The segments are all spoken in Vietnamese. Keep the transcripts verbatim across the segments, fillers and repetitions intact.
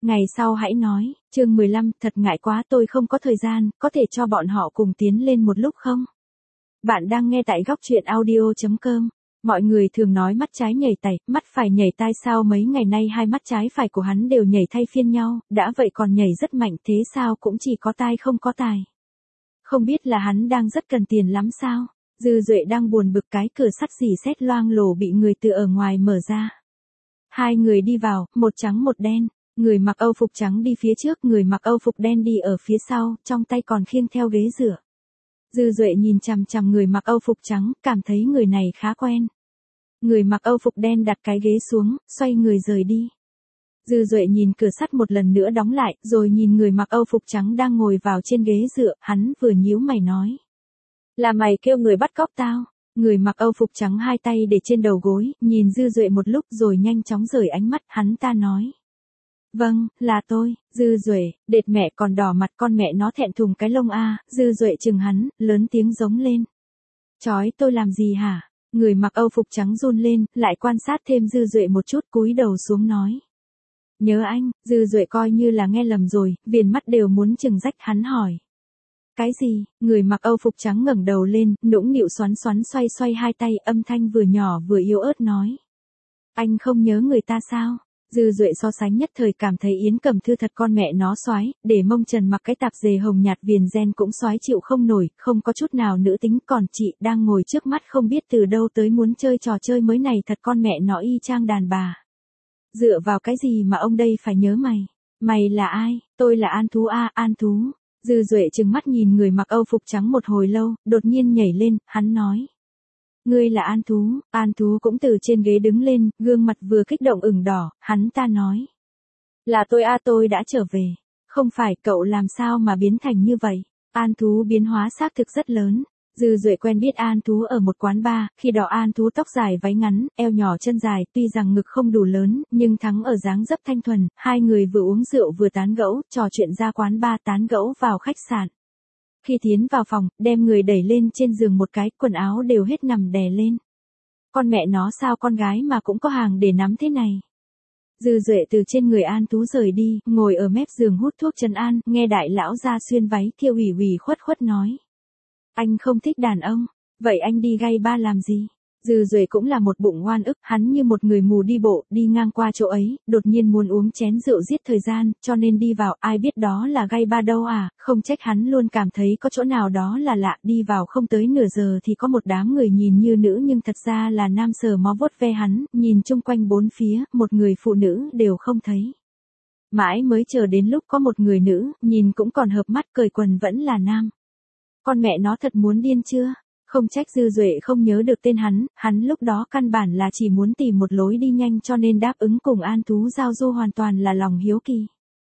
Ngày sau hãy nói, chương mười lăm, thật ngại quá tôi không có thời gian, có thể cho bọn họ cùng tiến lên một lúc không? Bạn đang nghe tại góc truyện audio.com. Mọi người thường nói mắt trái nhảy tay, mắt phải nhảy tai sao mấy ngày nay hai mắt trái phải của hắn đều nhảy thay phiên nhau, đã vậy còn nhảy rất mạnh thế sao cũng chỉ có tai không có tài. Không biết là hắn đang rất cần tiền lắm sao? Dư Duệ đang buồn bực cái cửa sắt xì xét loang lổ bị người từ ở ngoài mở ra. Hai người đi vào, một trắng một đen. Người mặc Âu phục trắng đi phía trước, người mặc Âu phục đen đi ở phía sau, trong tay còn khiêng theo ghế dựa. Dư Duệ nhìn chằm chằm người mặc Âu phục trắng, cảm thấy người này khá quen. Người mặc Âu phục đen đặt cái ghế xuống, xoay người rời đi. Dư Duệ nhìn cửa sắt một lần nữa đóng lại, rồi nhìn người mặc Âu phục trắng đang ngồi vào trên ghế dựa, hắn vừa nhíu mày nói. Là mày kêu người bắt cóc tao? Người mặc Âu phục trắng hai tay để trên đầu gối, nhìn Dư Duệ một lúc rồi nhanh chóng rời ánh mắt, hắn ta nói. Vâng, là tôi. Dư Duệ, đệt mẹ còn đỏ mặt, con mẹ nó thẹn thùng cái lông a. Dư Duệ chừng hắn, lớn tiếng giống lên. Chói tôi làm gì hả? Người mặc Âu phục trắng run lên, lại quan sát thêm Dư Duệ một chút, cúi đầu xuống nói. Nhớ anh. Dư Duệ coi như là nghe lầm rồi, viền mắt đều muốn chừng rách, hắn hỏi. Cái gì? Người mặc Âu phục trắng ngẩng đầu lên, nũng nịu xoắn xoắn xoay xoay hai tay, âm thanh vừa nhỏ vừa yếu ớt nói. Anh không nhớ người ta sao? Dư Duệ so sánh nhất thời cảm thấy Yến Cẩm Thư thật con mẹ nó soái, để mông trần mặc cái tạp dề hồng nhạt viền gen cũng soái chịu không nổi, không có chút nào nữ tính, còn chị đang ngồi trước mắt không biết từ đâu tới muốn chơi trò chơi mới này thật con mẹ nó y chang đàn bà. Dựa vào cái gì mà ông đây phải nhớ mày? Mày là ai? Tôi là An Thú a, An Thú. Dư Duệ trừng mắt nhìn người mặc Âu phục trắng một hồi lâu, đột nhiên nhảy lên, hắn nói. Ngươi là An Thú. An Thú cũng từ trên ghế đứng lên, gương mặt vừa kích động ửng đỏ, hắn ta nói. Là tôi a, tôi đã trở về. Không phải, cậu làm sao mà biến thành như vậy? An Thú biến hóa xác thực rất lớn. Dư Duệ quen biết An Thú ở một quán bar, khi đó An Thú tóc dài váy ngắn, eo nhỏ chân dài, tuy rằng ngực không đủ lớn, nhưng thắng ở dáng dấp thanh thuần, hai người vừa uống rượu vừa tán gẫu, trò chuyện ra quán bar tán gẫu vào khách sạn. Khi tiến vào phòng, đem người đẩy lên trên giường một cái, quần áo đều hết nằm đè lên. Con mẹ nó sao con gái mà cũng có hàng để nắm thế này. Dư Duệ từ trên người An Thú rời đi, ngồi ở mép giường hút thuốc trấn an, nghe đại lão ra xuyên váy kia ủy ủy khuất khuất nói. Anh không thích đàn ông, vậy anh đi gay ba làm gì? Dư Duệ cũng là một bụng oan ức, hắn như một người mù đi bộ, đi ngang qua chỗ ấy, đột nhiên muốn uống chén rượu giết thời gian, cho nên đi vào, ai biết đó là gay ba đâu à, không trách hắn luôn cảm thấy có chỗ nào đó là lạ, đi vào không tới nửa giờ thì có một đám người nhìn như nữ nhưng thật ra là nam sờ mó vuốt ve hắn, nhìn chung quanh bốn phía, một người phụ nữ đều không thấy. Mãi mới chờ đến lúc có một người nữ, nhìn cũng còn hợp mắt, cởi quần vẫn là nam. Con mẹ nó thật muốn điên chưa? Không trách Dư Duệ không nhớ được tên hắn, hắn lúc đó căn bản là chỉ muốn tìm một lối đi nhanh cho nên đáp ứng cùng An Thú giao du hoàn toàn là lòng hiếu kỳ.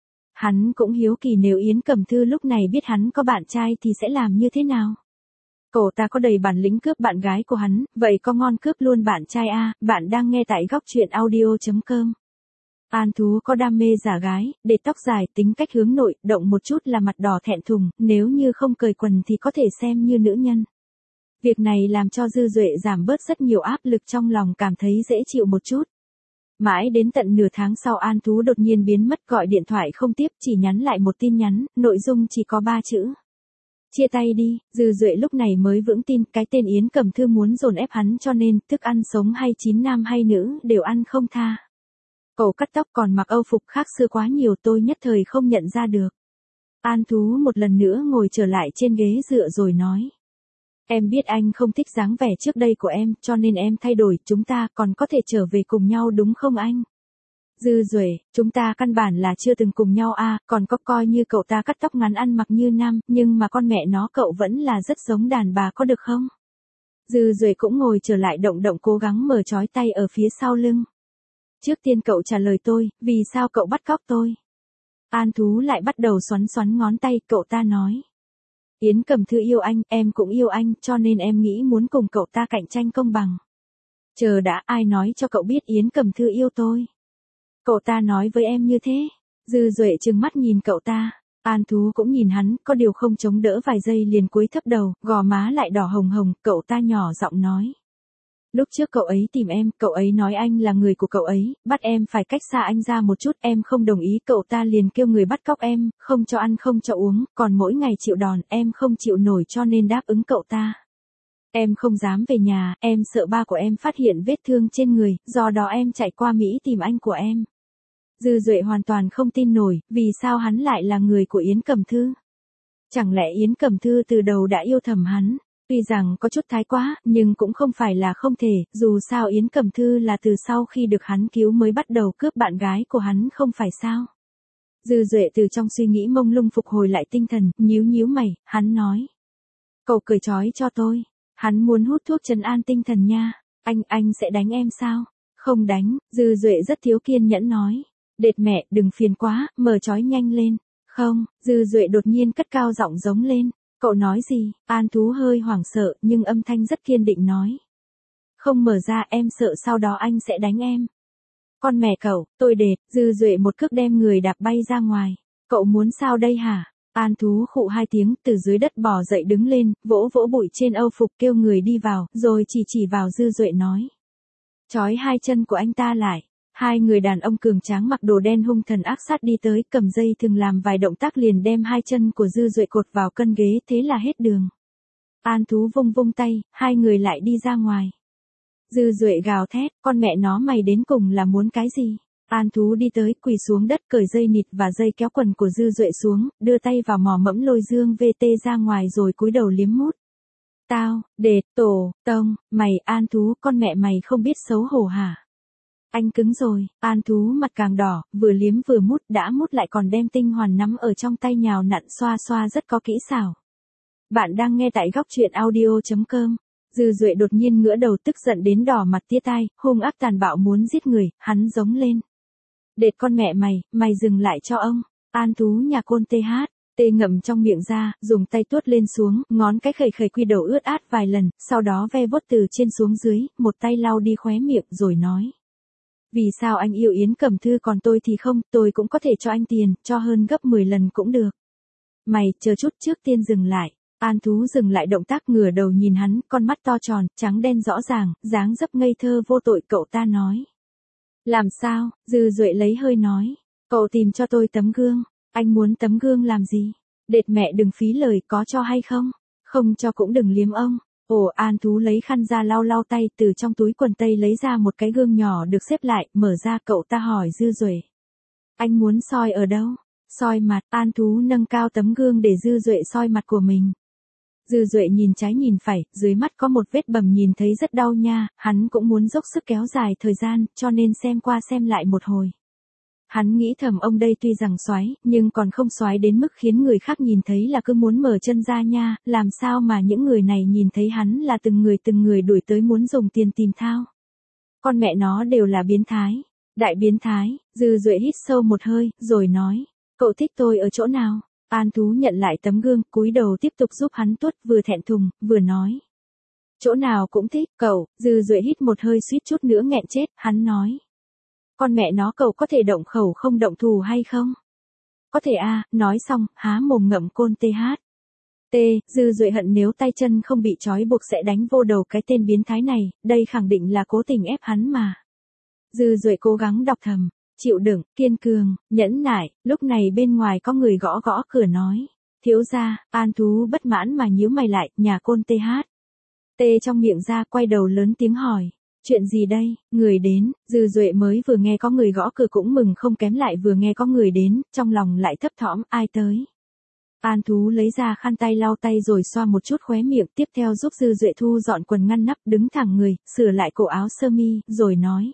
Hắn cũng hiếu kỳ nếu Yến Cẩm Thư lúc này biết hắn có bạn trai thì sẽ làm như thế nào. Cậu ta có đầy bản lĩnh cướp bạn gái của hắn, vậy có ngon cướp luôn bạn trai a. Bạn đang nghe tại góc truyện audio.com. An Thú có đam mê giả gái, để tóc dài, tính cách hướng nội, động một chút là mặt đỏ thẹn thùng, nếu như không cởi quần thì có thể xem như nữ nhân. Việc này làm cho Dư Duệ giảm bớt rất nhiều áp lực trong lòng, cảm thấy dễ chịu một chút. Mãi đến tận nửa tháng sau An Thú đột nhiên biến mất, gọi điện thoại không tiếp, chỉ nhắn lại một tin nhắn, nội dung chỉ có ba chữ. Chia tay đi. Dư Duệ lúc này mới vững tin, cái tên Yến Cẩm Thư muốn dồn ép hắn cho nên, thức ăn sống hay chín nam hay nữ, đều ăn không tha. Cậu cắt tóc còn mặc Âu phục khác xưa quá nhiều, tôi nhất thời không nhận ra được. An Thú một lần nữa ngồi trở lại trên ghế dựa rồi nói. Em biết anh không thích dáng vẻ trước đây của em, cho nên em thay đổi, chúng ta còn có thể trở về cùng nhau đúng không anh? Dư Duệ, chúng ta căn bản là chưa từng cùng nhau a, à, còn có coi như cậu ta cắt tóc ngắn ăn mặc như nam, nhưng mà con mẹ nó cậu vẫn là rất giống đàn bà có được không? Dư Duệ cũng ngồi trở lại động động cố gắng mở trói tay ở phía sau lưng. Trước tiên cậu trả lời tôi, vì sao cậu bắt cóc tôi? An Thú lại bắt đầu xoắn xoắn ngón tay, cậu ta nói. Yến Cẩm Thư yêu anh, em cũng yêu anh, cho nên em nghĩ muốn cùng cậu ta cạnh tranh công bằng. Chờ đã, ai nói cho cậu biết Yến Cẩm Thư yêu tôi? Cậu ta nói với em như thế. Dư Duệ trừng mắt nhìn cậu ta. An Thú cũng nhìn hắn, có điều không chống đỡ vài giây liền cúi thấp đầu, gò má lại đỏ hồng hồng, cậu ta nhỏ giọng nói. Lúc trước cậu ấy tìm em, cậu ấy nói anh là người của cậu ấy, bắt em phải cách xa anh ra một chút, em không đồng ý, cậu ta liền kêu người bắt cóc em, không cho ăn không cho uống, còn mỗi ngày chịu đòn, em không chịu nổi cho nên đáp ứng cậu ta. Em không dám về nhà, em sợ ba của em phát hiện vết thương trên người, do đó em chạy qua Mỹ tìm anh của em. Dư Duệ hoàn toàn không tin nổi, vì sao hắn lại là người của Yến Cẩm Thư? Chẳng lẽ Yến Cẩm Thư từ đầu đã yêu thầm hắn? Tuy rằng có chút thái quá, nhưng cũng không phải là không thể, dù sao Yến Cẩm Thư là từ sau khi được hắn cứu mới bắt đầu cướp bạn gái của hắn không phải sao? Dư Duệ từ trong suy nghĩ mông lung phục hồi lại tinh thần, nhíu nhíu mày, hắn nói. Cậu cởi trói cho tôi. Hắn muốn hút thuốc trấn an tinh thần nha. Anh, anh sẽ đánh em sao? Không đánh, Dư Duệ rất thiếu kiên nhẫn nói. Đệt mẹ, đừng phiền quá, mở trói nhanh lên. Không, Dư Duệ đột nhiên cất cao giọng giống lên. Cậu nói gì? An Thú hơi hoảng sợ, nhưng âm thanh rất kiên định nói. Không mở ra, em sợ sau đó anh sẽ đánh em. Con mẹ cậu, tôi đệt, Dư Duệ một cước đem người đạp bay ra ngoài. Cậu muốn sao đây hả? An Thú khụ hai tiếng, từ dưới đất bò dậy đứng lên, vỗ vỗ bụi trên âu phục kêu người đi vào, rồi chỉ chỉ vào Dư Duệ nói. Chói hai chân của anh ta lại. Hai người đàn ông cường tráng mặc đồ đen hung thần ác sát đi tới, cầm dây thừng làm vài động tác liền đem hai chân của Dư Duệ cột vào cân ghế, thế là hết đường. An Thú vung vung tay, hai người lại đi ra ngoài. Dư Duệ gào thét, con mẹ nó mày đến cùng là muốn cái gì? An Thú đi tới, quỳ xuống đất cởi dây nịt và dây kéo quần của Dư Duệ xuống, đưa tay vào mò mẫm lôi Dương vê tê ra ngoài rồi cúi đầu liếm mút. Tao, đệt, tổ, tông, mày, An Thú, con mẹ mày không biết xấu hổ hả? Anh cứng rồi, An Thú mặt càng đỏ, vừa liếm vừa mút, đã mút lại còn đem tinh hoàn nắm ở trong tay nhào nặn xoa xoa rất có kỹ xảo. Bạn đang nghe tại góc truyện audio chấm com. Dư Duệ đột nhiên ngửa đầu tức giận đến đỏ mặt tía tai, hung ác tàn bạo muốn giết người, hắn giống lên. Đệt con mẹ mày, mày dừng lại cho ông. An Thú nhà côn tê hát, tê ngậm trong miệng ra, dùng tay tuốt lên xuống, ngón cái khẩy khẩy quy đầu ướt át vài lần, sau đó ve vuốt từ trên xuống dưới, một tay lau đi khóe miệng rồi nói. Vì sao anh yêu Yến Cẩm Thư còn tôi thì không, tôi cũng có thể cho anh tiền, cho hơn gấp mười lần cũng được. Mày, chờ chút, trước tiên dừng lại. An Thú dừng lại động tác, ngửa đầu nhìn hắn, con mắt to tròn, trắng đen rõ ràng, dáng dấp ngây thơ vô tội. Cậu ta nói. Làm sao? Dư Duệ lấy hơi nói. Cậu tìm cho tôi tấm gương. Anh muốn tấm gương làm gì? Đệt mẹ đừng phí lời, có cho hay không? Không cho cũng đừng liếm ông. Ồ, An Thú lấy khăn ra lau lau tay, từ trong túi quần tây lấy ra một cái gương nhỏ được xếp lại, mở ra. Cậu ta hỏi Dư Duệ. Anh muốn soi ở đâu? Soi mặt. An Thú nâng cao tấm gương để Dư Duệ soi mặt của mình. Dư Duệ nhìn trái nhìn phải, dưới mắt có một vết bầm nhìn thấy rất đau nha, hắn cũng muốn dốc sức kéo dài thời gian, cho nên xem qua xem lại một hồi. Hắn nghĩ thầm ông đây tuy rằng xoái, nhưng còn không xoái đến mức khiến người khác nhìn thấy là cứ muốn mở chân ra nha, làm sao mà những người này nhìn thấy hắn là từng người từng người đuổi tới muốn dùng tiền tìm thao. Con mẹ nó đều là biến thái, đại biến thái. Dư Duệ hít sâu một hơi, rồi nói, cậu thích tôi ở chỗ nào? An Thú nhận lại tấm gương, cúi đầu tiếp tục giúp hắn tuốt, vừa thẹn thùng, vừa nói. Chỗ nào cũng thích, cậu. Dư Duệ hít một hơi suýt chút nữa nghẹn chết, hắn nói. Con mẹ nó, cậu có thể động khẩu không động thù hay không? Có thể à, nói xong, há mồm ngậm côn tê hát. T, Dư Duệ hận nếu tay chân không bị trói buộc sẽ đánh vô đầu cái tên biến thái này, đây khẳng định là cố tình ép hắn mà. Dư Duệ cố gắng đọc thầm. Chịu đựng, kiên cường, nhẫn nại. Lúc này bên ngoài có người gõ gõ cửa nói. Thiếu gia. An Thú bất mãn mà nhíu mày lại, nhà côn tê hát. Tê trong miệng ra, quay đầu lớn tiếng hỏi. Chuyện gì đây? Người đến. Dư Duệ mới vừa nghe có người gõ cửa cũng mừng không kém, lại vừa nghe có người đến, trong lòng lại thấp thỏm, ai tới? An Thú lấy ra khăn tay lau tay rồi xoa một chút khóe miệng, tiếp theo giúp Dư Duệ thu dọn quần ngăn nắp, đứng thẳng người, sửa lại cổ áo sơ mi, rồi nói.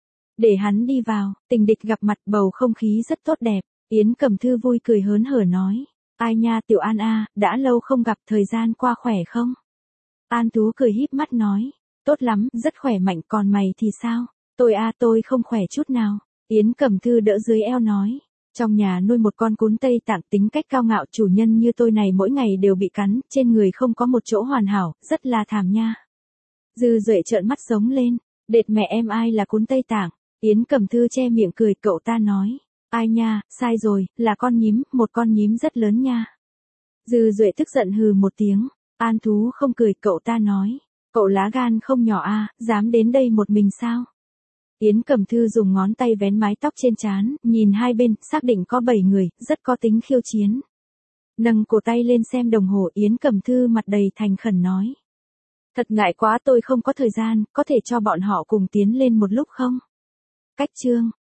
Để hắn đi vào. Tình địch gặp mặt, bầu không khí rất tốt đẹp. Yến Cẩm Thư vui cười hớn hở nói. Ai nha Tiểu An a, đã lâu không gặp, thời gian qua khỏe không? An Thú cười híp mắt nói. Tốt lắm, rất khỏe mạnh, còn mày thì sao? Tôi a, tôi không khỏe chút nào. Yến Cẩm Thư đỡ dưới eo nói. Trong nhà nuôi một con cún Tây Tạng tính cách cao ngạo, chủ nhân như tôi này mỗi ngày đều bị cắn, trên người không có một chỗ hoàn hảo, rất là thảm nha. Dư Duệ trợn mắt giống lên. Đệt mẹ em, ai là cún Tây Tạng? Yến Cẩm Thư che miệng cười, cậu ta nói. Ai nha, sai rồi, là con nhím, một con nhím rất lớn nha. Dư Duệ tức giận hừ một tiếng. An Thú không cười, cậu ta nói. Cậu lá gan không nhỏ a, dám đến đây một mình sao? Yến Cẩm Thư dùng ngón tay vén mái tóc trên trán, nhìn hai bên, xác định có bảy người, rất có tính khiêu chiến. Nâng cổ tay lên xem đồng hồ, Yến Cẩm Thư mặt đầy thành khẩn nói. Thật ngại quá, tôi không có thời gian, có thể cho bọn họ cùng tiến lên một lúc không? Cách chương